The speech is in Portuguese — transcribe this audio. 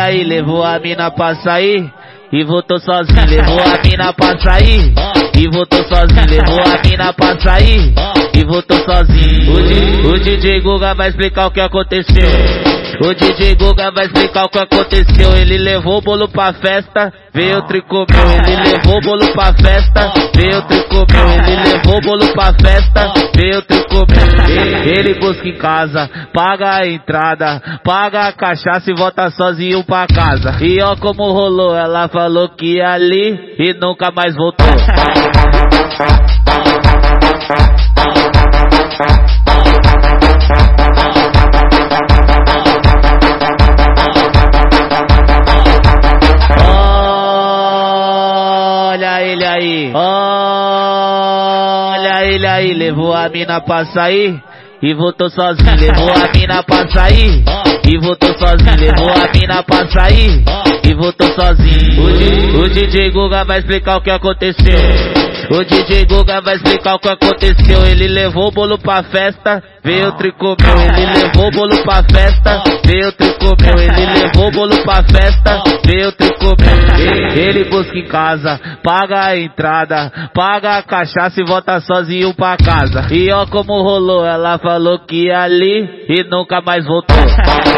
Olha aí, levou a mina pra sair e voltou sozinho. Levou a mina pra sair e voltou sozinho. Levou a mina pra sair e voltou sozinho. O DJ Guga vai explicar o que aconteceu. O DJ Guga vai explicar o que aconteceu. Ele levou o bolo pra festa, veio tricô meu. Ele levou o bolo pra festa, veio tricô meu. Ele levou o bolo pra festa, veio tricô meu. Ele busca em casa, paga a entrada, paga a cachaça e volta sozinho pra casa. E ó como rolou, ela falou que ia ali e nunca mais voltou. Olha ele aí, olha ele aí, levou a mina pra sair e voltou sozinho. Levou a mina pra sair e voltou sozinho. Levou a mina pra sair e voltou sozinho. O DJ Guga vai explicar o que aconteceu. O DJ Guga vai explicar o que aconteceu. Ele levou o bolo pra festa, veio tricô meu. Ele levou o bolo pra festa, veio tricô meu. Ele levou o bolo pra festa, veio tricô meu. Ele busca em casa, paga a entrada, paga a cachaça e volta sozinho pra casa. E ó como rolou, ela falou que ia ali e nunca mais voltou.